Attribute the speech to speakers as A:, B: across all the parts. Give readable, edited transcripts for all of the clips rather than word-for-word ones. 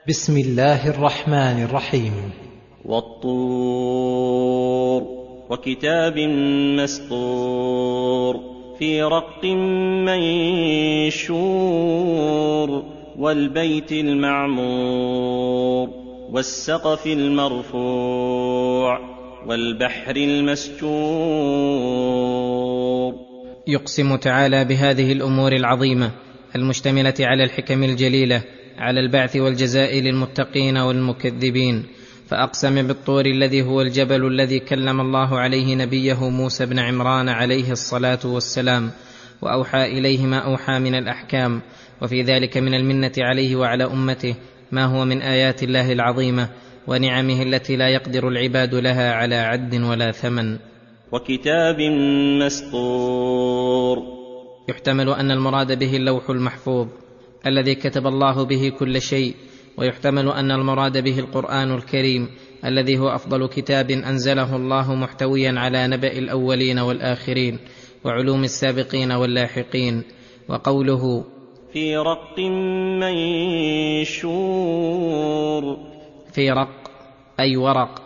A: بسم الله الرحمن الرحيم.
B: والطور وكتاب مسطور في رق منشور والبيت المعمور والسقف المرفوع والبحر المسجور.
C: يقسم تعالى بهذه الأمور العظيمة المشتملة على الحكم الجليلة على البعث والجزاء للمتقين والمكذبين، فأقسم بالطور الذي هو الجبل الذي كلم الله عليه نبيه موسى بن عمران عليه الصلاة والسلام، وأوحى إليه ما أوحى من الأحكام، وفي ذلك من المنة عليه وعلى أمته ما هو من آيات الله العظيمة ونعمه التي لا يقدر العباد لها على عد ولا ثمن.
B: وكتاب مسطور
C: يحتمل أن المراد به اللوح المحفوظ الذي كتب الله به كل شيء، ويحتمل أن المراد به القرآن الكريم الذي هو أفضل كتاب أنزله الله، محتويا على نبأ الأولين والآخرين وعلوم السابقين واللاحقين. وقوله
B: في رق منشور،
C: في رق أي ورق،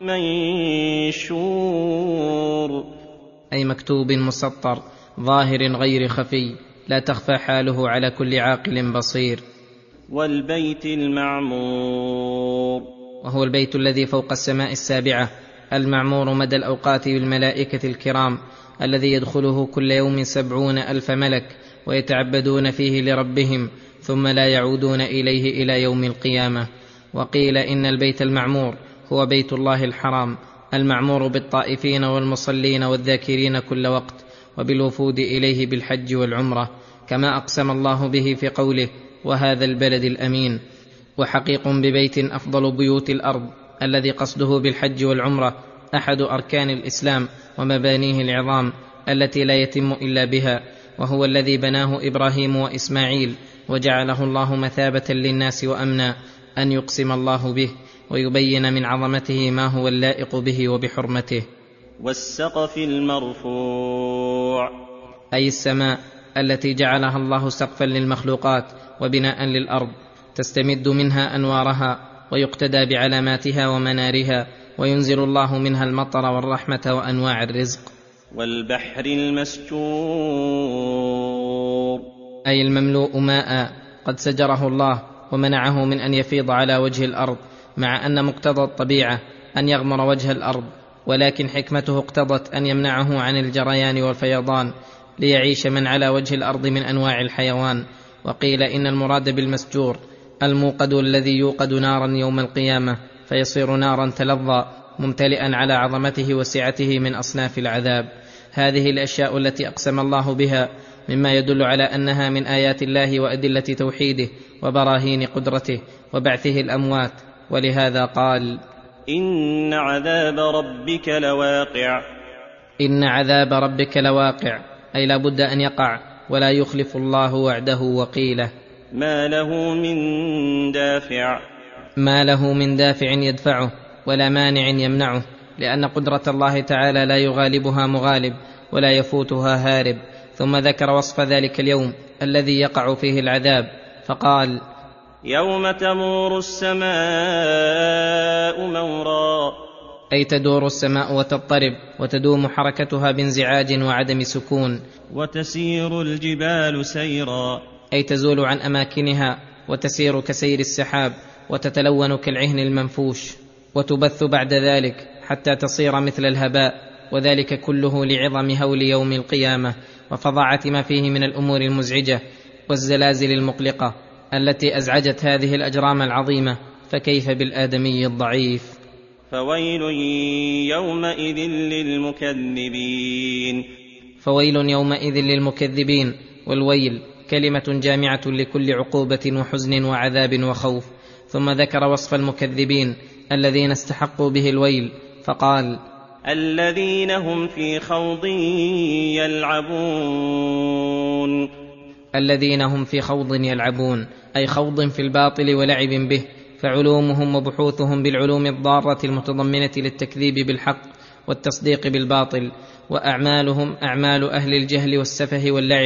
B: منشور
C: أي مكتوب مسطر ظاهر غير خفي لا تخفى حاله على كل عاقل بصير.
B: والبيت المعمور،
C: وهو البيت الذي فوق السماء السابعة المعمور مدى الأوقات بالملائكة الكرام، الذي يدخله كل يوم 70,000 ملك ويتعبدون فيه لربهم ثم لا يعودون إليه إلى يوم القيامة. وقيل إن البيت المعمور هو بيت الله الحرام المعمور بالطائفين والمصلين والذاكرين كل وقت وبالوفود إليه بالحج والعمرة، كما أقسم الله به في قوله وهذا البلد الأمين. وحقيق ببيت أفضل بيوت الأرض الذي قصده بالحج والعمرة أحد أركان الإسلام ومبانيه العظام التي لا يتم إلا بها، وهو الذي بناه إبراهيم وإسماعيل، وجعله الله مثابة للناس وأمنا، أن يقسم الله به ويبين من عظمته ما هو اللائق به وبحرمته.
B: والسقف المرفوع،
C: أي السماء التي جعلها الله سقفا للمخلوقات وبناء للأرض تستمد منها أنوارها ويقتدى بعلاماتها ومنارها، وينزل الله منها المطر والرحمة وأنواع الرزق.
B: والبحر المسجور،
C: أي المملوء ماء قد سجره الله ومنعه من أن يفيض على وجه الأرض، مع أن مقتضى الطبيعة أن يغمر وجه الأرض، ولكن حكمته اقتضت أن يمنعه عن الجريان والفيضان ليعيش من على وجه الأرض من أنواع الحيوان. وقيل إن المراد بالمسجور الموقد الذي يوقد نارا يوم القيامة فيصير نارا تلظى ممتلئا على عظمته وسعته من أصناف العذاب. هذه الأشياء التي أقسم الله بها مما يدل على أنها من آيات الله وأدلة توحيده وبراهين قدرته وبعثه الأموات، ولهذا قال
B: إن عذاب ربك لواقع.
C: إن عذاب ربك لواقع، أي لا بد أن يقع ولا يخلف الله وعده. وقيله
B: ما له من دافع،
C: ما له من دافع يدفعه ولا مانع يمنعه، لأن قدرة الله تعالى لا يغالبها مغالب ولا يفوتها هارب. ثم ذكر وصف ذلك اليوم الذي يقع فيه العذاب فقال
B: يوم تمور السماء مورا،
C: أي تدور السماء وتضطرب وتدوم حركتها بانزعاج وعدم سكون.
B: وتسير الجبال سيرا،
C: أي تزول عن أماكنها وتسير كسير السحاب وتتلون كالعهن المنفوش، وتبث بعد ذلك حتى تصير مثل الهباء، وذلك كله لعظم هول يوم القيامة وفظاعة ما فيه من الأمور المزعجة والزلازل المقلقة التي أزعجت هذه الأجرام العظيمة، فكيف بالآدمي الضعيف.
B: فويل يومئذ للمكذبين،
C: فويل يومئذ للمكذبين، والويل كلمة جامعة لكل عقوبة وحزن وعذاب وخوف. ثم ذكر وصف المكذبين الذين استحقوا به الويل فقال
B: الذين هم في خوض يلعبون،
C: الذين هم في خوض يلعبون، أي خوض في الباطل ولعب به، فعلومهم وبحوثهم بالعلوم الضارة المتضمنة للتكذيب بالحق والتصديق بالباطل، وأعمالهم أعمال أهل الجهل والسفه واللعب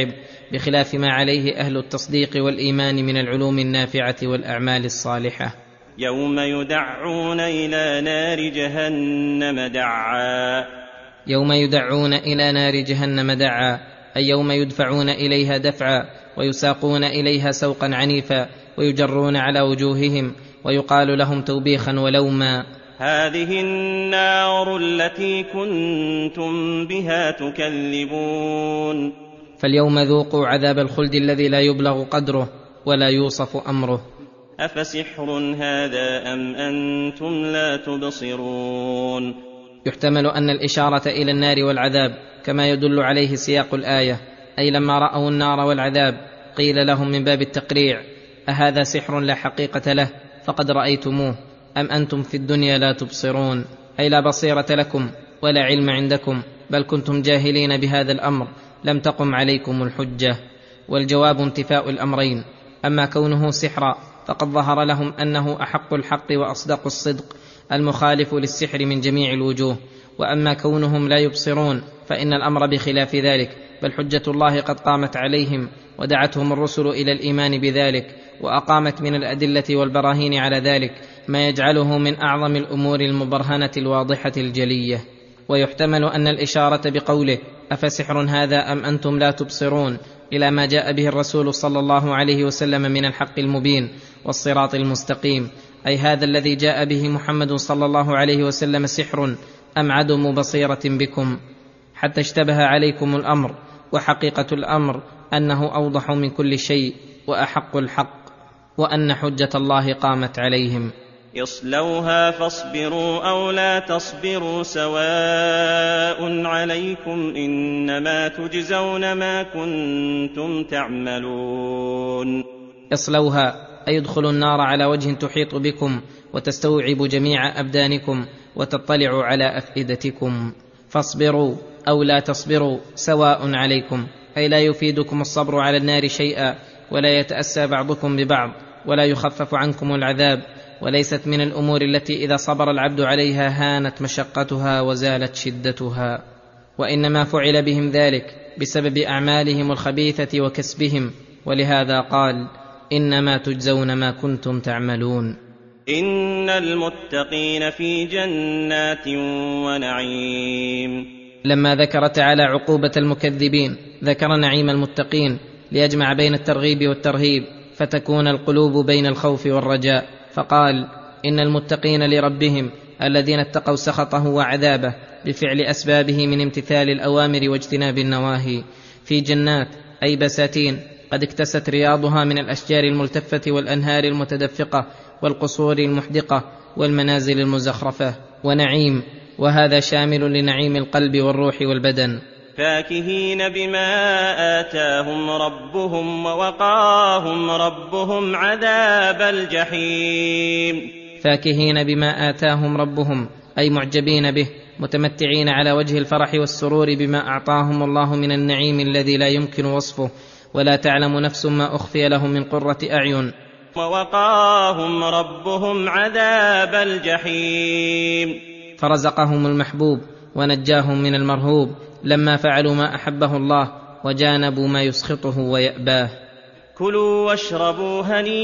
C: بخلاف ما عليه أهل التصديق والإيمان من العلوم النافعة والأعمال الصالحة.
B: يوم يدعون إلى نار جهنم دعا.
C: يوم يدعون إلى نار جهنم دعا، أي يوم يدفعون إليها دفعا، ويساقون إليها سوقا عنيفا، ويجرون على وجوههم، ويقال لهم توبيخا ولوما:
B: هذه النار التي كنتم بها تكذبون.
C: فاليوم ذوقوا عذاب الخلد الذي لا يبلغ قدره ولا يوصف أمره.
B: أفسحر هذا أم أنتم لا تبصرون؟
C: يحتمل أن الإشارة إلى النار والعذاب كما يدل عليه سياق الآية، أي لما رأوا النار والعذاب قيل لهم من باب التقريع: أهذا سحر لا حقيقة له فقد رأيتموه أم أنتم في الدنيا لا تبصرون؟ أي لا بصيرة لكم ولا علم عندكم، بل كنتم جاهلين بهذا الأمر، لم تقم عليكم الحجة. والجواب انتفاء الأمرين: أما كونه سحرا فقد ظهر لهم أنه أحق الحق وأصدق الصدق المخالف للسحر من جميع الوجوه، وأما كونهم لا يبصرون فإن الأمر بخلاف ذلك، بل حجة الله قد قامت عليهم، ودعتهم الرسل إلى الإيمان بذلك، وأقامت من الأدلة والبراهين على ذلك ما يجعله من أعظم الأمور المبرهنة الواضحة الجلية. ويحتمل أن الإشارة بقوله أفسحر هذا أم أنتم لا تبصرون إلى ما جاء به الرسول صلى الله عليه وسلم من الحق المبين والصراط المستقيم، أي هذا الذي جاء به محمد صلى الله عليه وسلم سحر أم عدم بصيرة بكم، حتى اشتبه عليكم الأمر. وحقيقة الأمر أنه أوضح من كل شيء وأحق الحق، وأن حجة الله قامت عليهم.
B: اصلوها فاصبروا أو لا تصبروا سواء عليكم إنما تجزون ما كنتم تعملون.
C: اصلوها أي ادخلوا النار على وجه تحيط بكم وتستوعب جميع أبدانكم وتطلع على أفئدتكم. فاصبروا أو لا تصبروا سواء عليكم، أي لا يفيدكم الصبر على النار شيئا، ولا يتأسى بعضكم ببعض، ولا يخفف عنكم العذاب، وليست من الأمور التي إذا صبر العبد عليها هانت مشقتها وزالت شدتها، وإنما فعل بهم ذلك بسبب أعمالهم الخبيثة وكسبهم، ولهذا قال إنما تجزون ما كنتم تعملون.
B: إن المتقين في جنات ونعيم.
C: لما ذكر تعالى عقوبة المكذبين ذكر نعيم المتقين ليجمع بين الترغيب والترهيب، فتكون القلوب بين الخوف والرجاء، فقال إن المتقين لربهم الذين اتقوا سخطه وعذابه بفعل أسبابه من امتثال الأوامر واجتناب النواهي، في جنات أي بساتين قد اكتست رياضها من الأشجار الملتفة والأنهار المتدفقة والقصور المحدقة والمنازل المزخرفة، ونعيم، وهذا شامل لنعيم القلب والروح والبدن.
B: فاكهين بما آتاهم ربهم ووقاهم ربهم عذاب الجحيم.
C: فاكهين بما آتاهم ربهم أي معجبين به، متمتعين على وجه الفرح والسرور بما أعطاهم الله من النعيم الذي لا يمكن وصفه، ولا تعلم نفس ما أخفي لهم من قرة أعين.
B: ووقاهم ربهم عذاب الجحيم.
C: فرزقهم المحبوب ونجاهم من المرهوب لما فعلوا ما أحبه الله وجانبوا ما يسخطه ويأباه.
B: كلوا واشربوا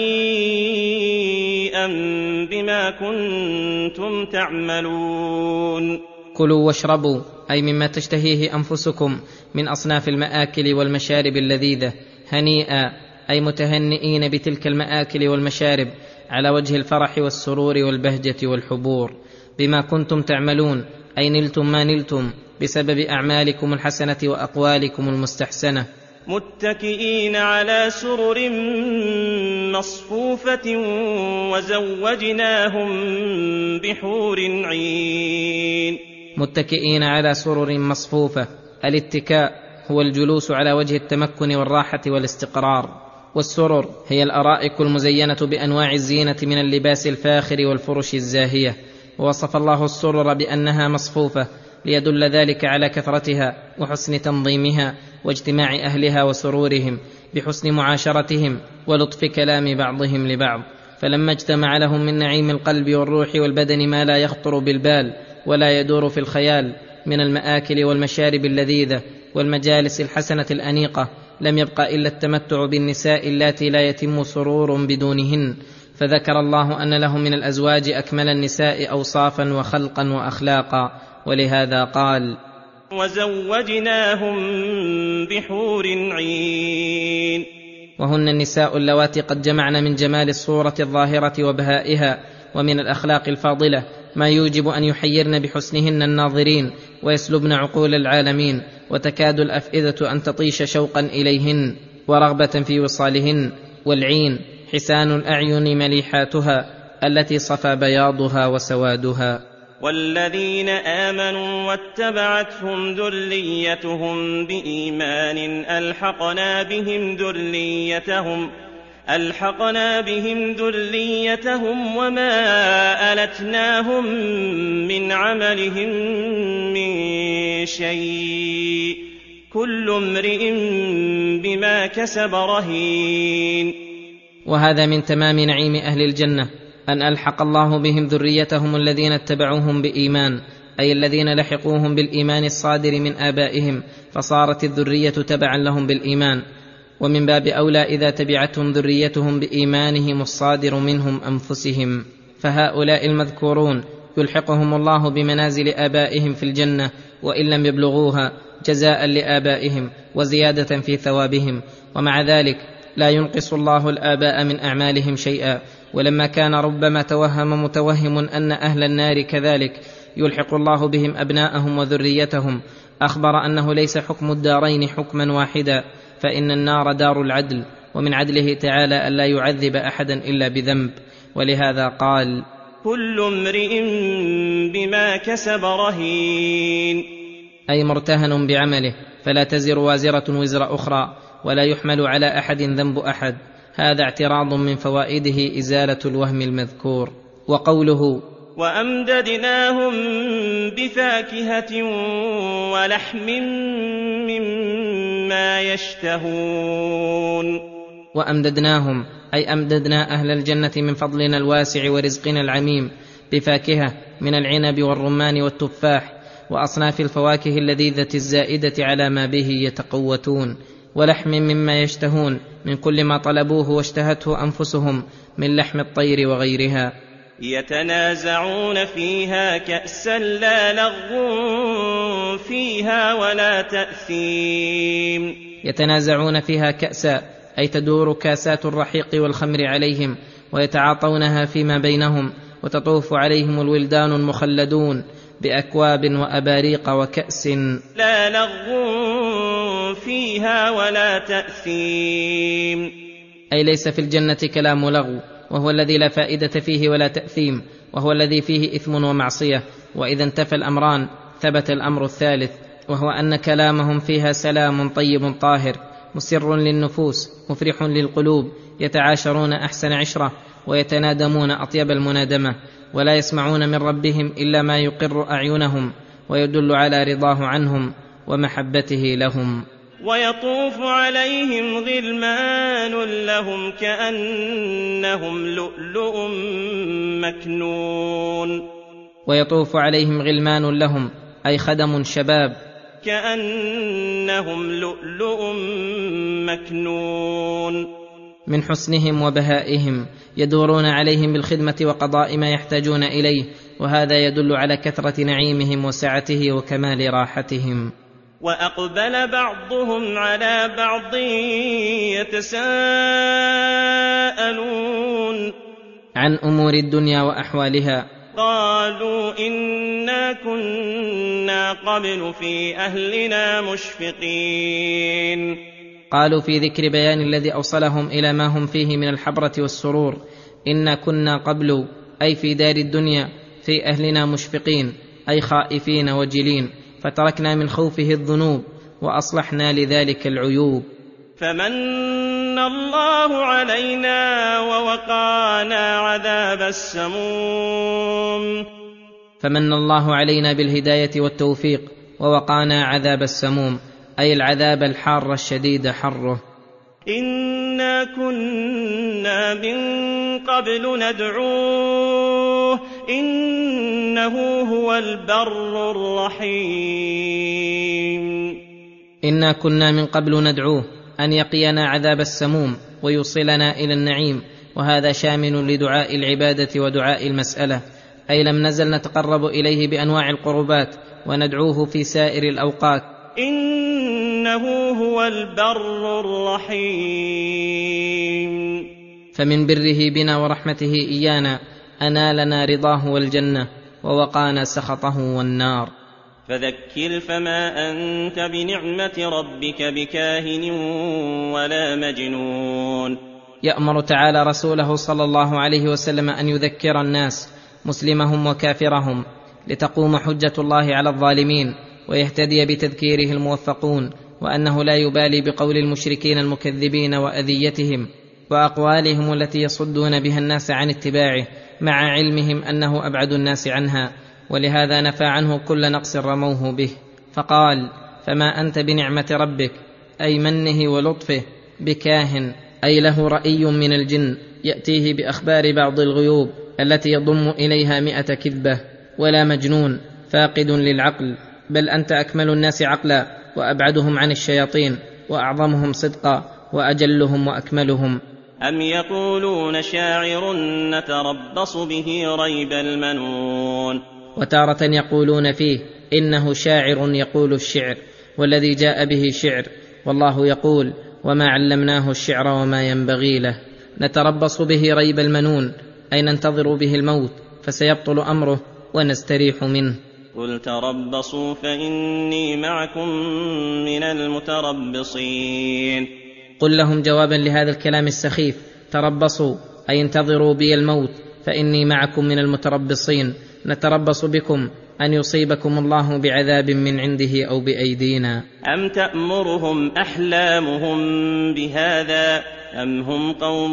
B: هنيئا بما كنتم تعملون.
C: كلوا واشربوا أي مما تشتهيه أنفسكم من أصناف المآكل والمشارب اللذيذة، هنيئا أي متهنئين بتلك المآكل والمشارب على وجه الفرح والسرور والبهجة والحبور. بما كنتم تعملون أي نلتم ما نلتم بسبب أعمالكم الحسنة وأقوالكم المستحسنة.
B: متكئين على سرر مصفوفة وزوجناهم بحور عين.
C: متكئين على سرر مصفوفة، الاتكاء هو الجلوس على وجه التمكن والراحة والاستقرار، والسرر هي الأرائك المزينة بأنواع الزينة من اللباس الفاخر والفرش الزاهية، ووصف الله السرر بأنها مصفوفة ليدل ذلك على كثرتها وحسن تنظيمها واجتماع أهلها وسرورهم بحسن معاشرتهم ولطف كلام بعضهم لبعض. فلما اجتمع لهم من نعيم القلب والروح والبدن ما لا يخطر بالبال ولا يدور في الخيال من المآكل والمشارب اللذيذة والمجالس الحسنة الأنيقة لم يبق إلا التمتع بالنساء اللاتي لا يتم سرور بدونهن، فذكر الله أن له من الأزواج أكمل النساء أوصافا وخلقا وأخلاقا، ولهذا قال:
B: وزوجناهم بحور عين.
C: وهن النساء اللواتي قد جمعن من جمال الصورة الظاهرة وبهائها ومن الأخلاق الفاضلة ما يوجب أن يحيرن بحسنهن الناظرين ويسلبن عقول العالمين، وتكاد الأفئدة أن تطيش شوقا إليهن ورغبة في وصالهن. والعين حسان الأعين مليحاتها التي صفى بياضها وسوادها.
B: والذين آمنوا واتبعتهم ذريتهم بإيمان ألحقنا بهم ذريتهم وما ألتناهم من عملهم من شيء، كل امرئ بما كسب رهين.
C: وهذا من تمام نعيم أهل الجنة، أن ألحق الله بهم ذريتهم الذين اتبعوهم بإيمان، أي الذين لحقوهم بالإيمان الصادر من آبائهم، فصارت الذرية تبعا لهم بالإيمان. ومن باب أولى إذا تبعتهم ذريتهم بإيمانهم الصادر منهم أنفسهم، فهؤلاء المذكورون يلحقهم الله بمنازل آبائهم في الجنة وإن لم يبلغوها، جزاء لآبائهم وزيادة في ثوابهم. ومع ذلك لا ينقص الله الآباء من أعمالهم شيئا، ولما كان ربما توهم متوهم أن أهل النار كذلك يلحق الله بهم أبناءهم وذريتهم، أخبر أنه ليس حكم الدارين حكما واحدا، فإن النار دار العدل، ومن عدله تعالى ألا يعذب أحدا إلا بذنب، ولهذا قال:
B: كل امرئ بما كسب رهين،
C: أي مرتهن بعمله، فلا تزر وازرة وزر أخرى، ولا يحمل على أحد ذنب أحد. هذا اعتراض من فوائده إزالة الوهم المذكور. وقوله:
B: وأمددناهم بفاكهة ولحم مما يشتهون.
C: وأمددناهم أي أمددنا أهل الجنة من فضلنا الواسع ورزقنا العميم بفاكهة من العنب والرمان والتفاح وأصناف الفواكه اللذيذة الزائدة على ما به يتقوتون، ولحم مما يشتهون من كل ما طلبوه واشتهته أنفسهم من لحم الطير وغيرها.
B: يتنازعون فيها كأسا لا لغو فيها ولا تأثيم.
C: يتنازعون فيها كأسا أي تدور كاسات الرحيق والخمر عليهم، ويتعاطونها فيما بينهم، وتطوف عليهم الولدان المخلدون بأكواب وأباريق وكأس
B: لا لغو فيها ولا تأثيم،
C: أي ليس في الجنة كلام لغو، وهو الذي لا فائدة فيه ولا تأثيم، وهو الذي فيه إثم ومعصية. وإذا انتفى الأمران ثبت الأمر الثالث، وهو أن كلامهم فيها سلام طيب طاهر مسر للنفوس مفرح للقلوب، يتعاشرون أحسن عشرة ويتنادمون أطيب المنادمة، ولا يسمعون من ربهم إلا ما يقر أعينهم ويدل على رضاه عنهم ومحبته لهم.
B: ويطوف عليهم غلمان لهم كأنهم لؤلؤ مكنون.
C: ويطوف عليهم غلمان لهم أي خدم شباب
B: كأنهم لؤلؤ مكنون،
C: من حسنهم وبهائهم يدورون عليهم بالخدمة وقضاء ما يحتاجون إليه، وهذا يدل على كثرة نعيمهم وسعته وكمال راحتهم.
B: وأقبل بعضهم على بعض يتساءلون
C: عن أمور الدنيا وأحوالها.
B: قالوا إنا كنا قبل في أهلنا مشفقين.
C: قالوا في ذكر بيان الذي أوصلهم إلى ما هم فيه من الحبرة والسرور: إنا كنا قبل أي في دار الدنيا في أهلنا مشفقين أي خائفين وجلين، فتركنا من خوفه الذنوب وأصلحنا لذلك العيوب.
B: فمن الله علينا ووقانا عذاب السموم.
C: فمن الله علينا بالهداية والتوفيق ووقانا عذاب السموم أي العذاب الحار الشديد حره.
B: إنا كنا من قبل ندعوه إنه هو البر الرحيم.
C: إنا كنا من قبل ندعوه أن يقينا عذاب السموم ويوصلنا إلى النعيم، وهذا شامل لدعاء العبادة ودعاء المسألة، أي لم نزل نتقرب إليه بأنواع القربات وندعوه في سائر الأوقات.
B: إنه هو البر الرحيم.
C: فمن بره بنا ورحمته إيانا أنالنا رضاه والجنة، ووقانا سخطه والنار.
B: فذكر فما أنت بنعمة ربك بكاهن ولا مجنون.
C: يأمر تعالى رسوله صلى الله عليه وسلم أن يذكر الناس مسلمهم وكافرهم، لتقوم حجة الله على الظالمين ويهتدي بتذكيره الموفقون، وأنه لا يبالي بقول المشركين المكذبين وأذيتهم وأقوالهم التي يصدون بها الناس عن اتباعه، مع علمهم أنه أبعد الناس عنها، ولهذا نفى عنه كل نقص رموه به، فقال: فما أنت بنعمة ربك، أي منه ولطفه، بكاهن، أي له رأي من الجن يأتيه بأخبار بعض الغيوب التي يضم إليها 100 كذبة، ولا مجنون فاقد للعقل، بل أنت أكمل الناس عقلا وأبعدهم عن الشياطين وأعظمهم صدقا وأجلهم وأكملهم.
B: أم يقولون شاعر نتربص به ريب المنون.
C: وتارة يقولون فيه إنه شاعر يقول الشعر، والذي جاء به شعر، والله يقول: وما علمناه الشعر وما ينبغي له. نتربص به ريب المنون، أي ننتظر به الموت فسيبطل أمره ونستريح منه.
B: قل تربصوا فإني معكم من المتربصين.
C: قل لهم جوابا لهذا الكلام السخيف: تربصوا، أي انتظروا بي الموت، فإني معكم من المتربصين. نتربص بكم أن يصيبكم الله بعذاب من عنده أو بأيدينا.
B: أم تأمرهم أحلامهم بهذا أم هم قوم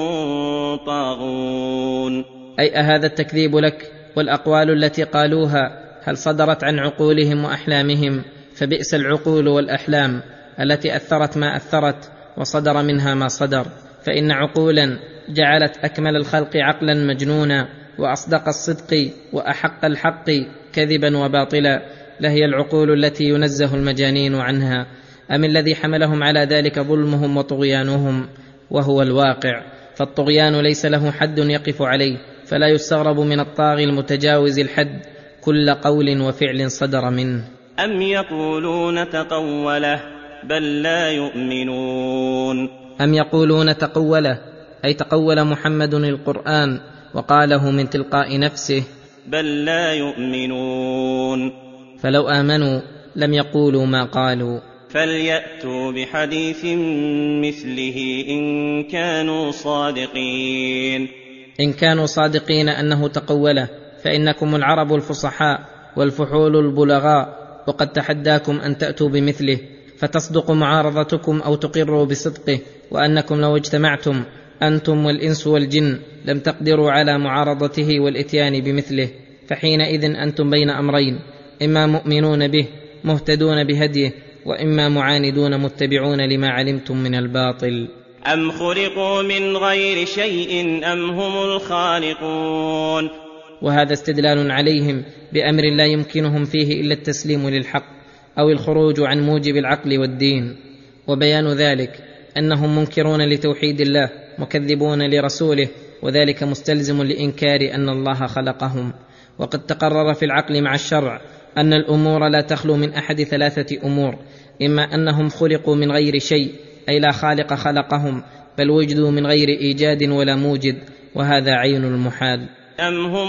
B: طاغون.
C: أي أهذا التكذيب لك والأقوال التي قالوها هل صدرت عن عقولهم وأحلامهم؟ فبئس العقول والأحلام التي أثرت ما أثرت وصدر منها ما صدر، فإن عقولا جعلت أكمل الخلق عقلا مجنونا وأصدق الصدق وأحق الحق كذبا وباطلا، لهي العقول التي ينزه المجانين عنها. أم الذي حملهم على ذلك ظلمهم وطغيانهم، وهو الواقع، فالطغيان ليس له حد يقف عليه، فلا يستغرب من الطاغي المتجاوز الحد كل قول وفعل صدر منه.
B: أم يقولون تقوله بل لا يؤمنون.
C: أم يقولون تقوله، أي تقول محمد القرآن وقاله من تلقاء نفسه،
B: بل لا يؤمنون.
C: فلو آمنوا لم يقولوا ما قالوا.
B: فليأتوا بحديث مثله إن كانوا صادقين.
C: إن كانوا صادقين أنه تقوله، فإنكم العرب الفصحاء والفحول البلغاء، وقد تحداكم أن تأتوا بمثله، فتصدق معارضتكم أو تقروا بصدقه، وأنكم لو اجتمعتم أنتم والإنس والجن لم تقدروا على معارضته والإتيان بمثله، فحينئذ أنتم بين أمرين: إما مؤمنون به مهتدون بهديه، وإما معاندون متبعون لما علمتم من الباطل.
B: أم خلقوا من غير شيء أم هم الخالقون.
C: وهذا استدلال عليهم بأمر لا يمكنهم فيه إلا التسليم للحق أو الخروج عن موجب العقل والدين، وبيان ذلك أنهم منكرون لتوحيد الله مكذبون لرسوله، وذلك مستلزم لإنكار أن الله خلقهم. وقد تقرر في العقل مع الشرع أن الأمور لا تخلو من أحد 3 أمور: إما أنهم خلقوا من غير شيء، أي لا خالق خلقهم، بل وجدوا من غير إيجاد ولا موجد، وهذا عين المحال.
B: أم هم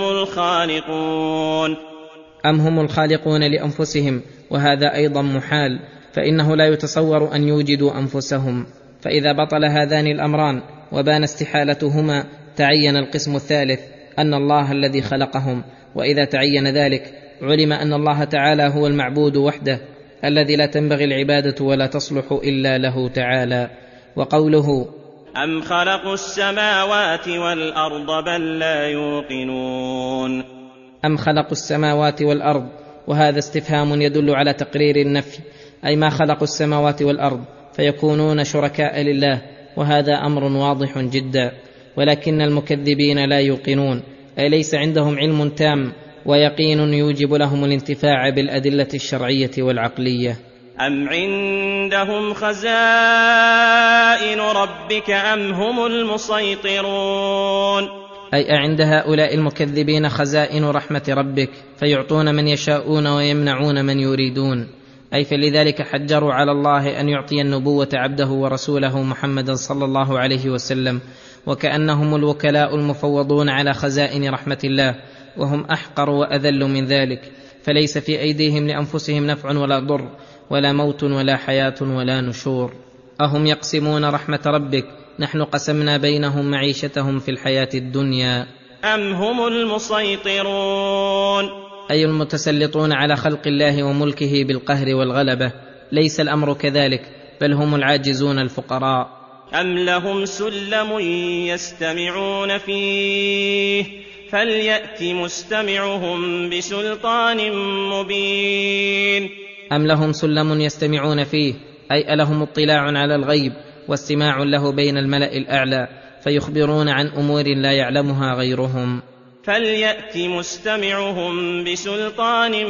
B: الخالقون.
C: أم هم الخالقون لأنفسهم، وهذا أيضا محال، فإنه لا يتصور أن يوجدوا أنفسهم. فإذا بطل هذان الأمران وبان استحالتهما تعين القسم الثالث أن الله الذي خلقهم، وإذا تعين ذلك علم أن الله تعالى هو المعبود وحده الذي لا تنبغي العبادة ولا تصلح إلا له تعالى. وقوله
B: أم خلقوا السماوات والأرض بل لا يوقنون.
C: أم خلقوا السماوات والأرض، وهذا استفهام يدل على تقرير النفي، أي ما خلقوا السماوات والأرض فيكونون شركاء لله، وهذا أمر واضح جدا. ولكن المكذبين لا يوقنون، أي ليس عندهم علم تام ويقين يوجب لهم الانتفاع بالأدلة الشرعية والعقلية.
B: أم عندهم خزائن ربك أم هم المسيطرون
C: أي أعند هؤلاء المكذبين خزائن رحمة ربك فيعطون من يشاءون ويمنعون من يريدون، أي فلذلك حجروا على الله أن يعطي النبوة عبده ورسوله محمدا صلى الله عليه وسلم، وكأنهم الوكلاء المفوضون على خزائن رحمة الله، وهم أحقر وأذل من ذلك، فليس في أيديهم لأنفسهم نفع ولا ضر ولا موت ولا حياة ولا نشور. أهم يقسمون رحمة ربك؟ نحن قسمنا بينهم معيشتهم في الحياة الدنيا.
B: أم هم المسيطرون
C: أي المتسلطون على خلق الله وملكه بالقهر والغلبة؟ ليس الأمر كذلك، بل هم العاجزون الفقراء.
B: أم لهم سلم يستمعون فيه فليأت مستمعهم بسلطان مبين.
C: أم لهم سلم يستمعون فيه، أي ألهم اطلاع على الغيب واستماع له بين الملأ الأعلى فيخبرون عن أمور لا يعلمها غيرهم.
B: فليأت مستمعهم بسلطان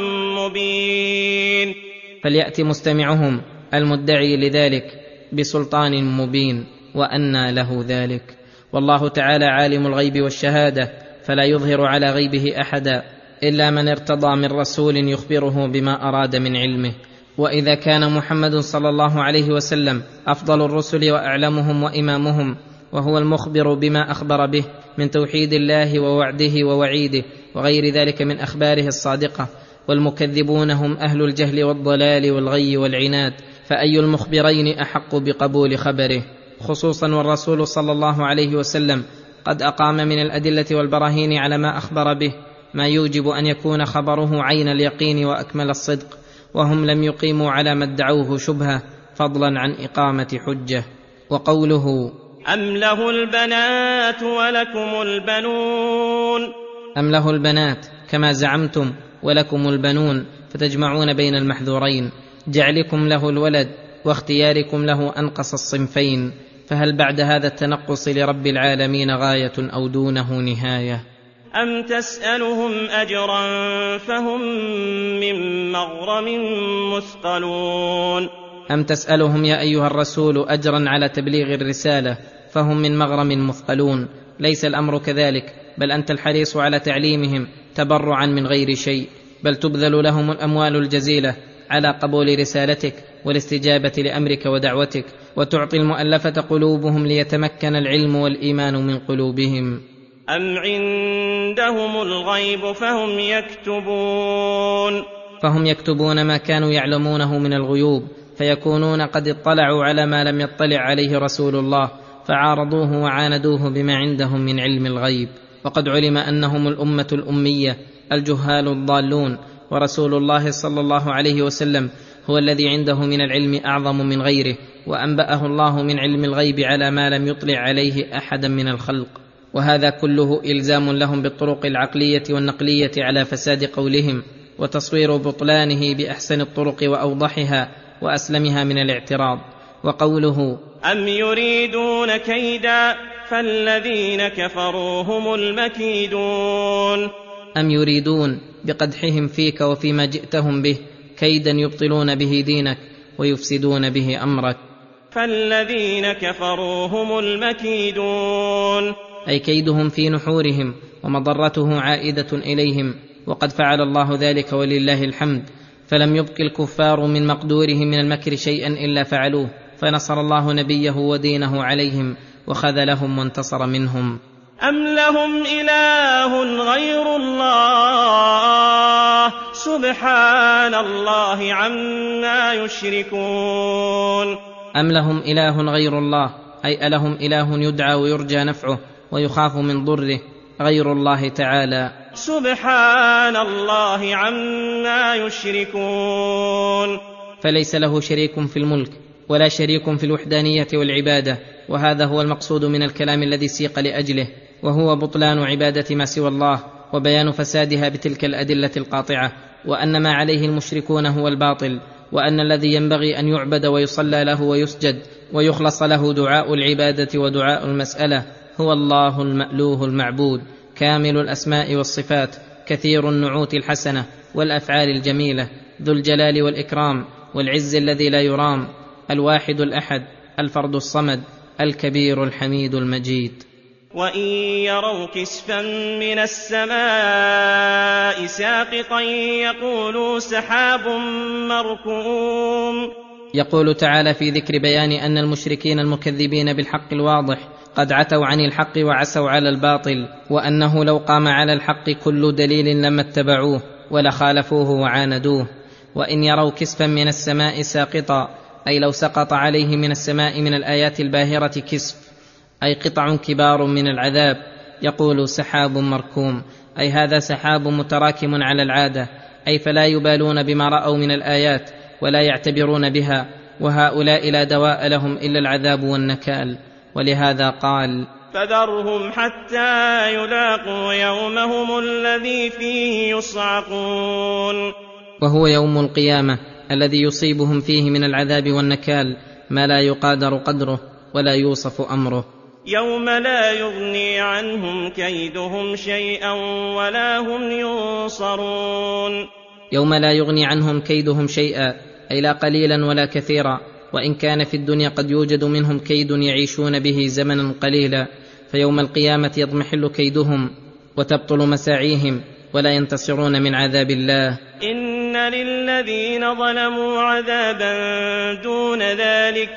B: مبين.
C: فليأت مستمعهم المدعي لذلك بسلطان مبين، وأنى له ذلك؟ والله تعالى عالم الغيب والشهادة، فلا يظهر على غيبه أحدا إلا من ارتضى من رسول يخبره بما أراد من علمه. وإذا كان محمد صلى الله عليه وسلم أفضل الرسل وأعلمهم وإمامهم، وهو المخبر بما أخبر به من توحيد الله ووعده ووعيده وغير ذلك من أخباره الصادقة، والمكذبون هم أهل الجهل والضلال والغي والعناد، فأي المخبرين أحق بقبول خبره؟ خصوصا والرسول صلى الله عليه وسلم قد أقام من الأدلة والبراهين على ما أخبر به ما يوجب أن يكون خبره عين اليقين وأكمل الصدق، وهم لم يقيموا على ما ادعوه شبهة، فضلا عن إقامة حجة. وقوله
B: أم له البنات ولكم البنون،
C: أم له البنات كما زعمتم ولكم البنون، فتجمعون بين المحذورين، جعلكم له الولد واختياركم له أنقص الصنفين، فهل بعد هذا التنقص لرب العالمين غاية أو دونه نهاية؟
B: أم تسألهم أجرا فهم من مغرم مثقلون.
C: أم تسألهم يا أيها الرسول أجرا على تبليغ الرسالة فهم من مغرم مثقلون؟ ليس الأمر كذلك، بل أنت الحريص على تعليمهم تبرعا من غير شيء، بل تبذل لهم الأموال الجزيلة على قبول رسالتك والاستجابة لأمرك ودعوتك، وتعطي المؤلفة قلوبهم ليتمكن العلم والإيمان من قلوبهم.
B: أم عندهم الغيب فهم يكتبون،
C: فهم يكتبون ما كانوا يعلمونه من الغيوب، فيكونون قد اطلعوا على ما لم يطلع عليه رسول الله، فعارضوه وعاندوه بما عندهم من علم الغيب. وقد علم أنهم الأمة الأمية الجهال الضالون، ورسول الله صلى الله عليه وسلم هو الذي عنده من العلم أعظم من غيره، وأنبأه الله من علم الغيب على ما لم يطلع عليه أحدا من الخلق. وهذا كله إلزام لهم بالطرق العقلية والنقلية على فساد قولهم، وتصوير بطلانه بأحسن الطرق وأوضحها وأسلمها من الاعتراض. وقوله
B: أم يريدون كيدا فالذين كفروا هم المكيدون.
C: أم يريدون بقدحهم فيك وفيما جئتهم به كيدا يبطلون به دينك ويفسدون به أمرك.
B: فالذين كفروا هم المكيدون،
C: أي كيدهم في نحورهم ومضرته عائدة إليهم، وقد فعل الله ذلك ولله الحمد، فلم يبق الكفار من مقدورهم من المكر شيئا إلا فعلوه، فنصر الله نبيه ودينه عليهم وخذلهم وانتصر منهم.
B: أم لهم إله غير الله سبحان الله عما يشركون.
C: أم لهم إله غير الله، أي ألهم إله يدعى ويرجى نفعه ويخاف من ضره غير الله تعالى؟
B: سبحان الله عما يشركون.
C: فليس له شريك في الملك ولا شريك في الوحدانية والعبادة، وهذا هو المقصود من الكلام الذي سيق لأجله، وهو بطلان عبادة ما سوى الله وبيان فسادها بتلك الأدلة القاطعة، وأن ما عليه المشركون هو الباطل، وأن الذي ينبغي أن يعبد ويصلى له ويسجد ويخلص له دعاء العبادة ودعاء المسألة هو الله المألوه المعبود، كامل الأسماء والصفات، كثير النعوت الحسنة والأفعال الجميلة، ذو الجلال والإكرام، والعز الذي لا يرام، الواحد الأحد، الفرد الصمد، الكبير الحميد المجيد.
B: وإن يروا كسفا من السماء ساقطا يقولوا سحاب مركوم.
C: يقول تعالى في ذكر بيان أن المشركين المكذبين بالحق الواضح قد عتوا عن الحق وعسوا على الباطل، وأنه لو قام على الحق كل دليل لما اتبعوه ولخالفوه وعاندوه. وإن يروا كسفا من السماء ساقطا، أي لو سقط عليه من السماء من الآيات الباهرة كسف، أي قطع كبار من العذاب، يقول سحاب مركوم، أي هذا سحاب متراكم على العادة، أي فلا يبالون بما رأوا من الآيات ولا يعتبرون بها، وهؤلاء لا دواء لهم إلا العذاب والنكال. ولهذا قال:
B: فذرهم حتى يلاقوا يومهم الذي فيه يصعقون.
C: وهو يوم القيامة الذي يصيبهم فيه من العذاب والنكال ما لا يقادر قدره ولا يوصف أمره.
B: يوم لا يغني عنهم كيدهم شيئا ولا هم ينصرون.
C: يوم لا يغني عنهم كيدهم شيئا، أي لا قليلا ولا كثيرا، وإن كان في الدنيا قد يوجد منهم كيد يعيشون به زمنا قليلا، فيوم القيامة يضمحل كيدهم وتبطل مساعيهم ولا ينتصرون من عذاب الله.
B: إن للذين ظلموا عذابا دون ذلك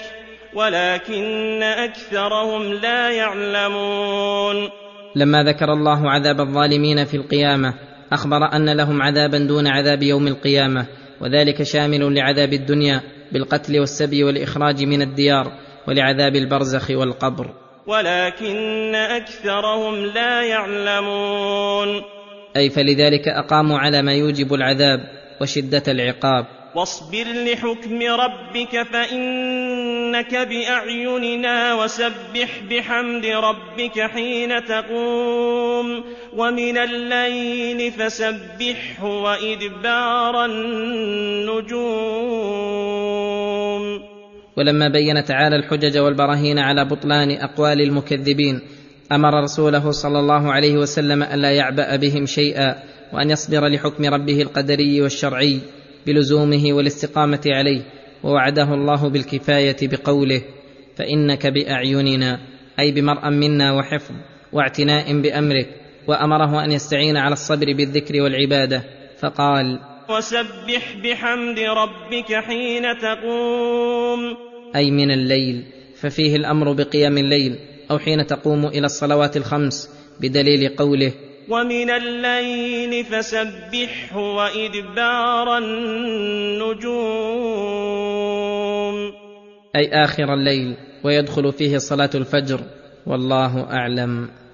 B: ولكن أكثرهم لا يعلمون.
C: لما ذكر الله عذاب الظالمين في القيامة أخبر أن لهم عذابا دون عذاب يوم القيامة، وذلك شامل لعذاب الدنيا بالقتل والسبي والإخراج من الديار، ولعذاب البرزخ والقبر.
B: ولكن أكثرهم لا يعلمون،
C: أي فلذلك أقاموا على ما يوجب العذاب وشدة العقاب.
B: واصبر لحكم ربك فإنك بأعيننا وسبح بحمد ربك حين تقوم ومن الليل فسبحه وإدبار النجوم.
C: ولما بين تعالى الحجج والبراهين على بطلان أقوال المكذبين أمر رسوله صلى الله عليه وسلم ألا يعبأ بهم شيئا، وأن يصبر لحكم ربه القدري والشرعي بلزومه والاستقامة عليه، ووعده الله بالكفاية بقوله: فإنك بأعيننا، أي بمرأ منا وحفظ واعتناء بأمرك، وأمره أن يستعين على الصبر بالذكر والعبادة، فقال:
B: وسبح بحمد ربك حين تقوم،
C: أي من الليل، ففيه الأمر بقيام الليل أو حين تقوم إلى الصلوات الخمس، بدليل قوله:
B: ومن الليل فسبحه وإدبار النجوم،
C: أي آخر الليل، ويدخل فيه صلاة الفجر، والله أعلم.